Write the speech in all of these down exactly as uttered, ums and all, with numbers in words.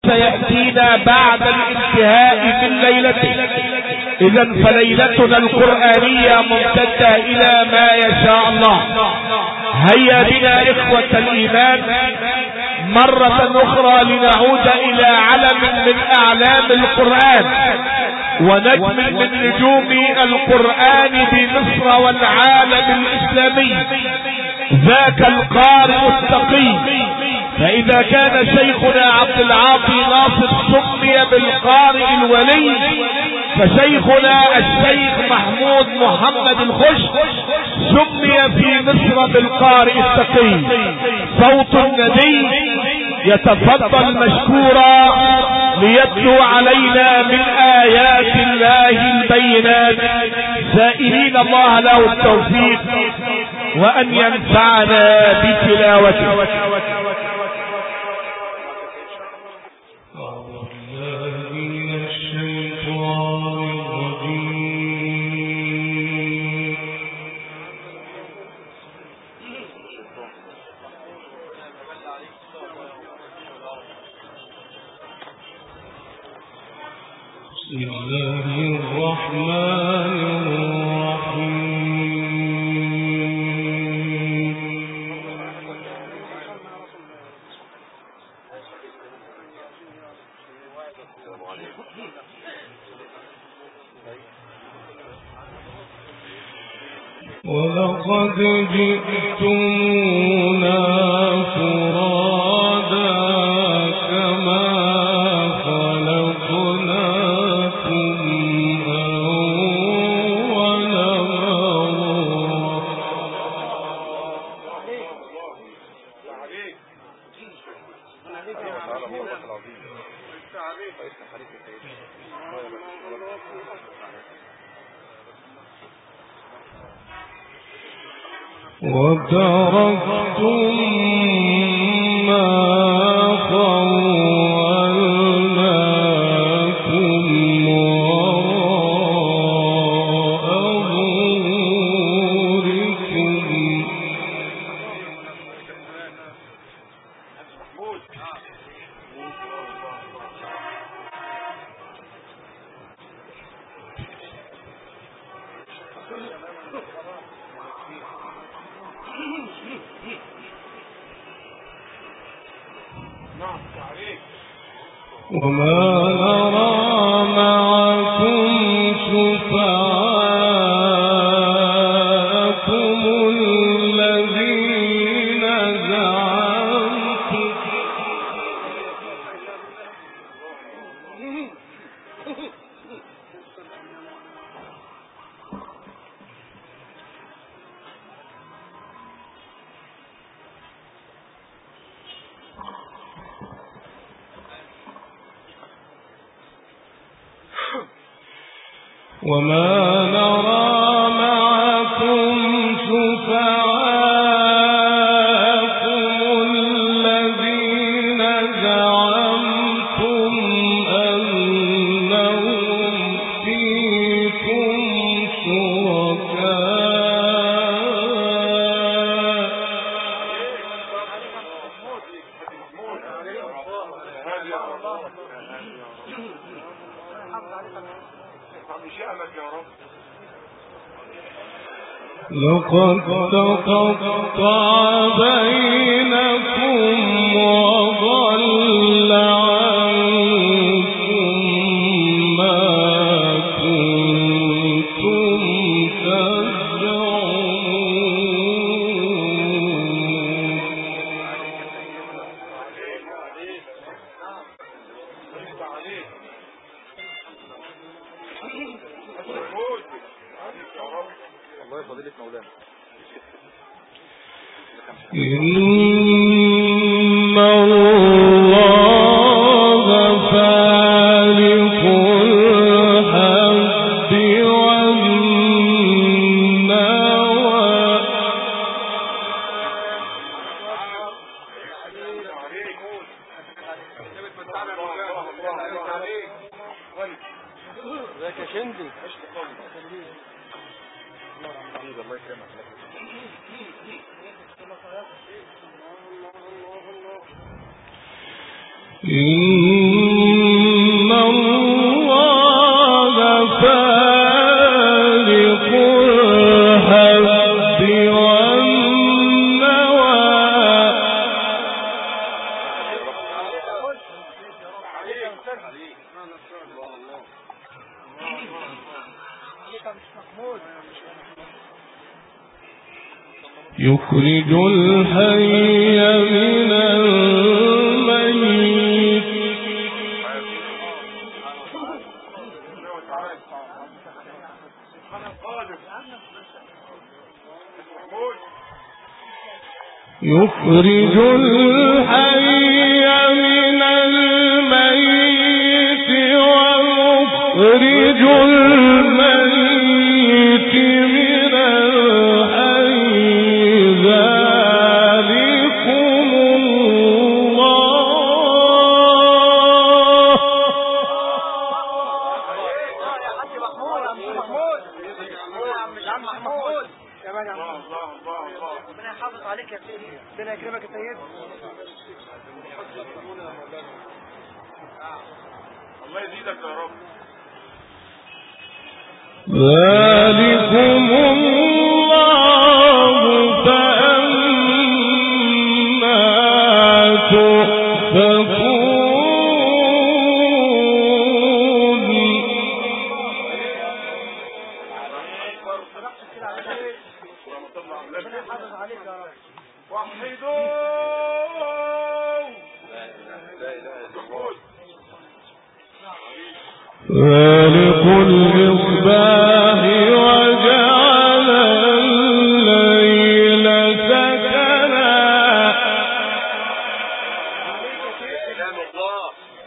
سيأتينا بعد الانتهاء من ليلته. إذا فليلتنا القرآنية ممتدة إلى ما يشاء الله. هيا بنا إخوة الإيمان مرة أخرى لنعود إلى علم من أعلام القرآن ونجم من نجوم القرآن بمصر والعالم الإسلامي، ذاك القارئ التقي. فإذا كان شيخنا عبد العاطي ناصر سمي بالقارئ الولي، فشيخنا الشيخ محمود محمد الخش سمي في مصر بالقارئ التقي. صوت النبي يتفضل مشكورا ليتلو علينا من آيات الله البينات، سائلين الله له التوفيق وأن ينفعنا بتلاوته. بسم الله الرحمن الرحيم. ولقد جئتمونا فرادا كما خلقناكم أول مرة. وتركتم ما خولناكم وراء ظهوركم. وما نرى معكم شفعاءكم الذين زعمتم وما نرى معكم شفعاءكم الذين زعمتم أنهم فيكم شركاء لقد تقطع بينكم وضل عنكم ما كنتم تزعمون. الله فضيلة مولانا. إن الله فالق الحب والنوى. ذاك شندي الله يكرمك. إن يخرج الحي من الميت يخرج الحي من الميت ويخرج الميت من الحي ذلكم الله. يا حاج محمود يا محمود يا عم محمود يا مان يا عم ربنا يحافظ عليك يا سيدي، ربنا يكرمك يا سيدي. الله يزيدك يا رب. ذلكم الله فأنا تؤفكون. ربنا يحافظ عليك يا رب. وحدوا لا اله الا الله. فالق الإصباح وجعل الليل سكنا. كلام الله.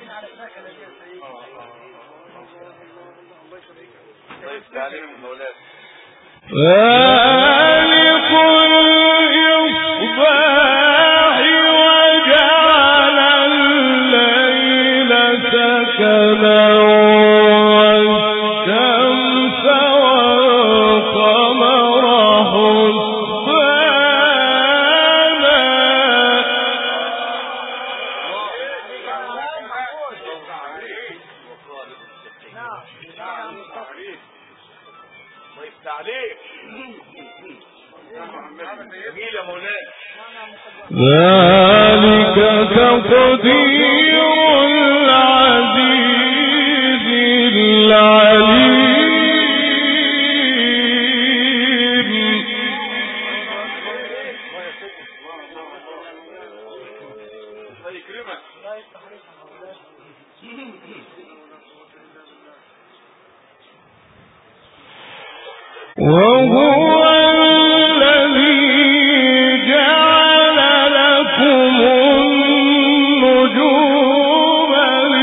الله يفتح عليك مولانا. فالق الإصباح وجعل الليل سكنا والشمس والقمر حسبانا. الله يفتح عليك. جميل يا مولانا. ذلك تقدير العزيز العليم. الله يكرمك. وهو الذي جعل لكم النجوم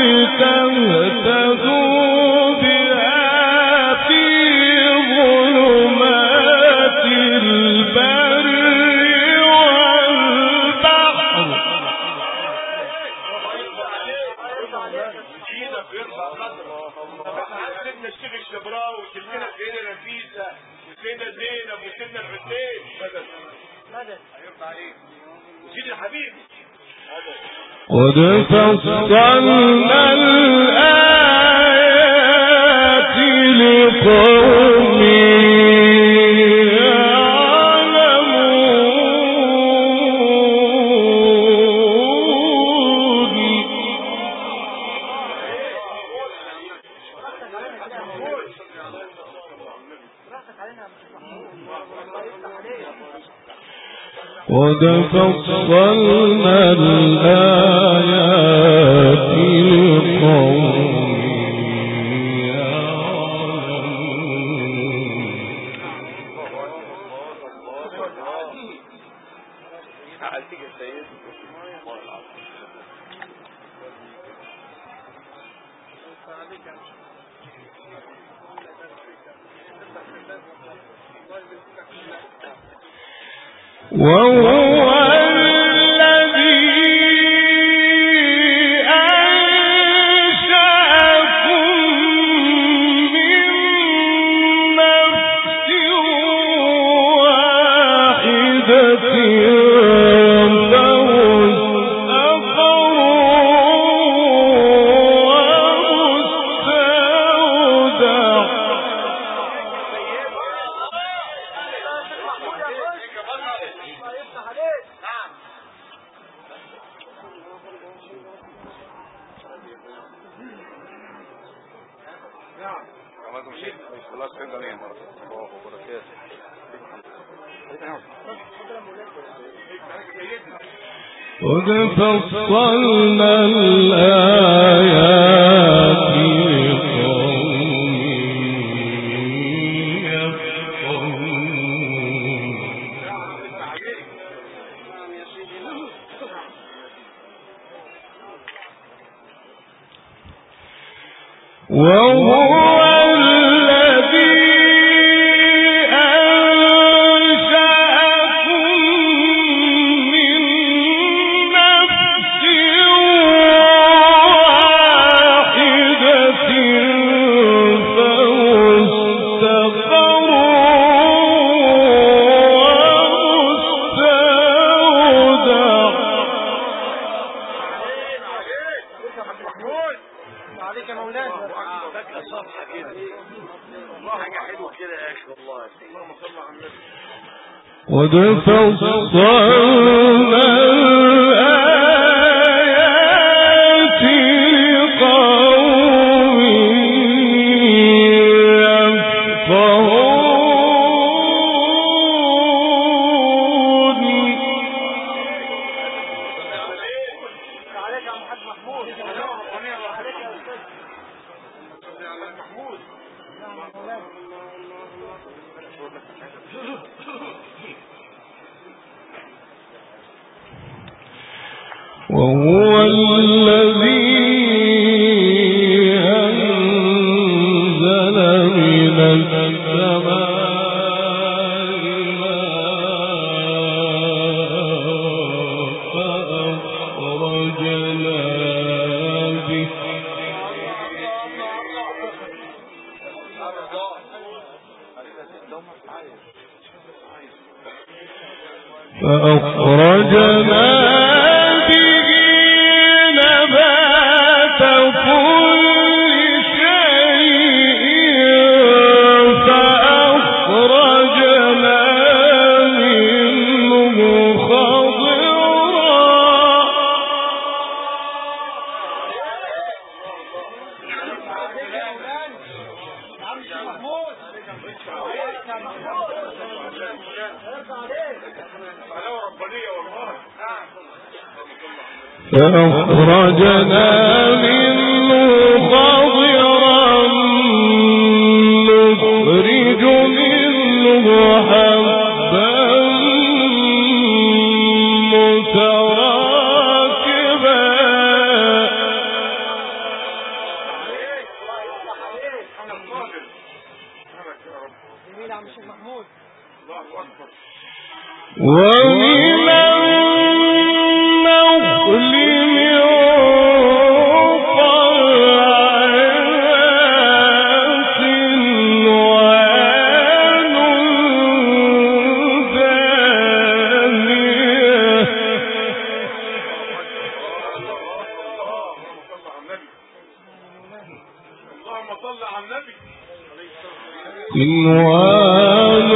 لتهتدوا بها في ظلمات البر والبحر. ايدك ويرفع قدرك. سيدنا الشيخ الشبراوي وسيدنا سيدنا نفيسه وسيدنا زينب وسيدنا الحسين مدد مدد هيرفع عليك وسيدنا الحبيب قد فصلنا الآيات لقوم قد فصلنا الآيات لقوم يعلمون. عليك يا سيد. وهو الذي أنشأكم من نفس واحدة قد فصلنا الآيات لقوم يفقهون وهو قد فصلنا الآيات لقوم يفقهون. وهو الذي أنزل من السماء فأخرجنا به فأخرجنا فأخرجنا منه خضرا نخرج منه حبا متراكبا ومن النخل قنوان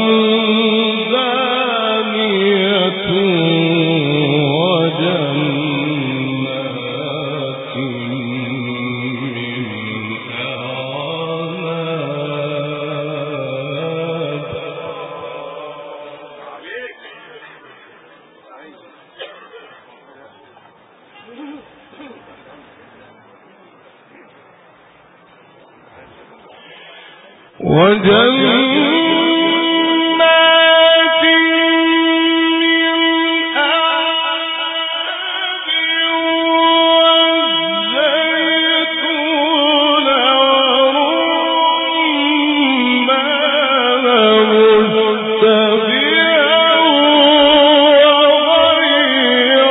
دانية وجنات من أعناب وجنات من أعناب والزيتون والرمان متبعا وغير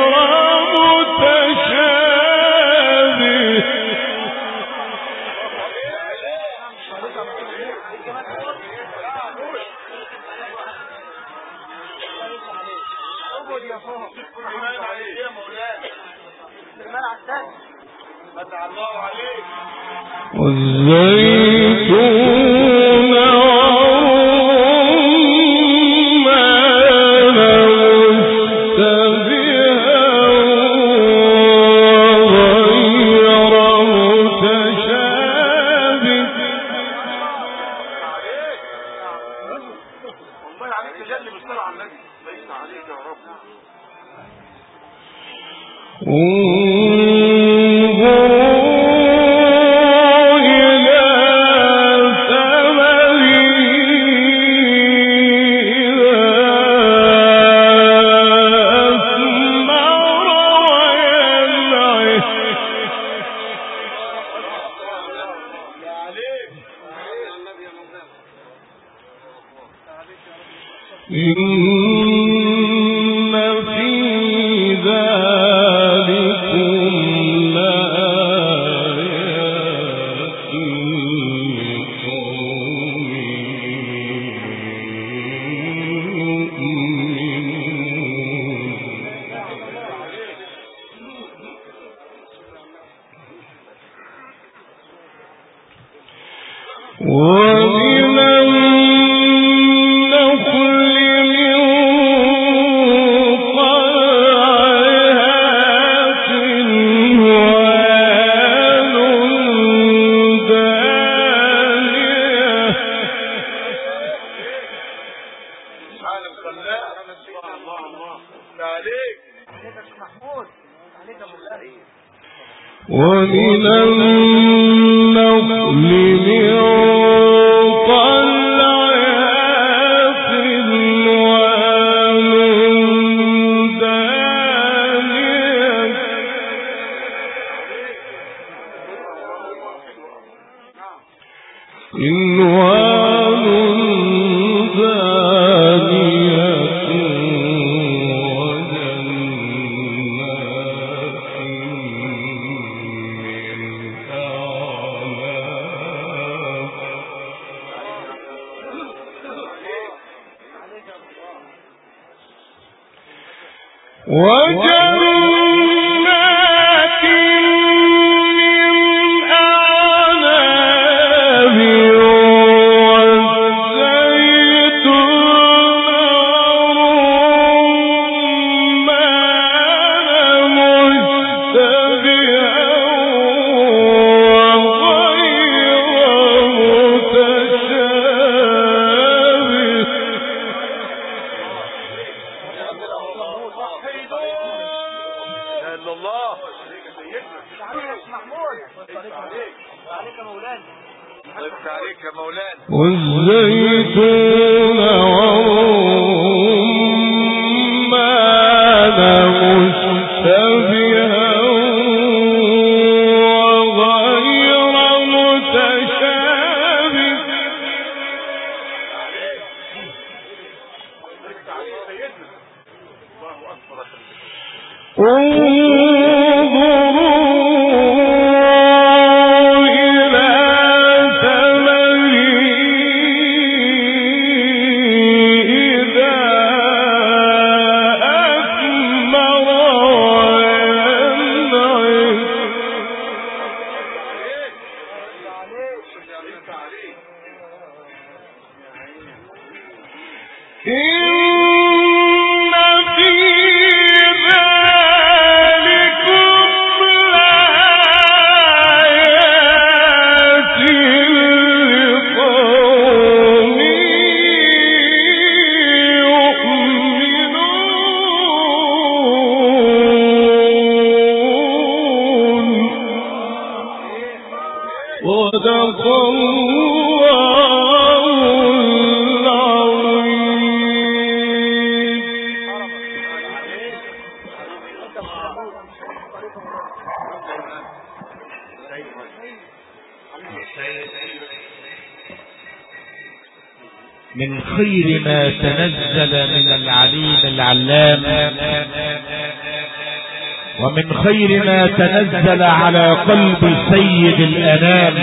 متشابه والزيتون والرمان متبعا وغير متشابه ومن النخل من طلعها قنوان دانية قنوان دانية وجنات من أعناب والزيتون والرمان مشتبها وغير متشابه والزيتون والرمان مشتبها وغير متشابه صدق الله العظيم. من خير ما تنزل من العليم العلام، ومن خير ما تنزل على قلب سيد الأنام،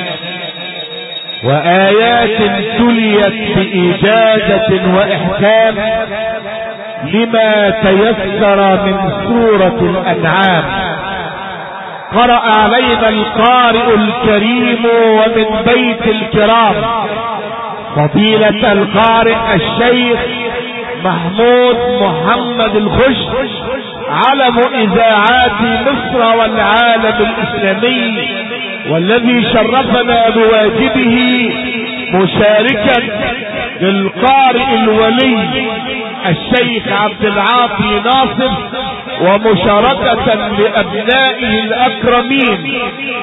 وآيات تليت بإجازة وإحكام لما تيسر من سورة الأنعام. قرأ علينا القارئ الكريم ومن بيت الكرام فضيلة القارئ الشيخ محمود محمد الخش، علم إذاعات مصر والعالم الإسلامي، والذي شرفنا بواجبه مشاركا للقارئ الولي الشيخ عبد العاطي ناصر، ومشاركة لأبنائه الأكرمين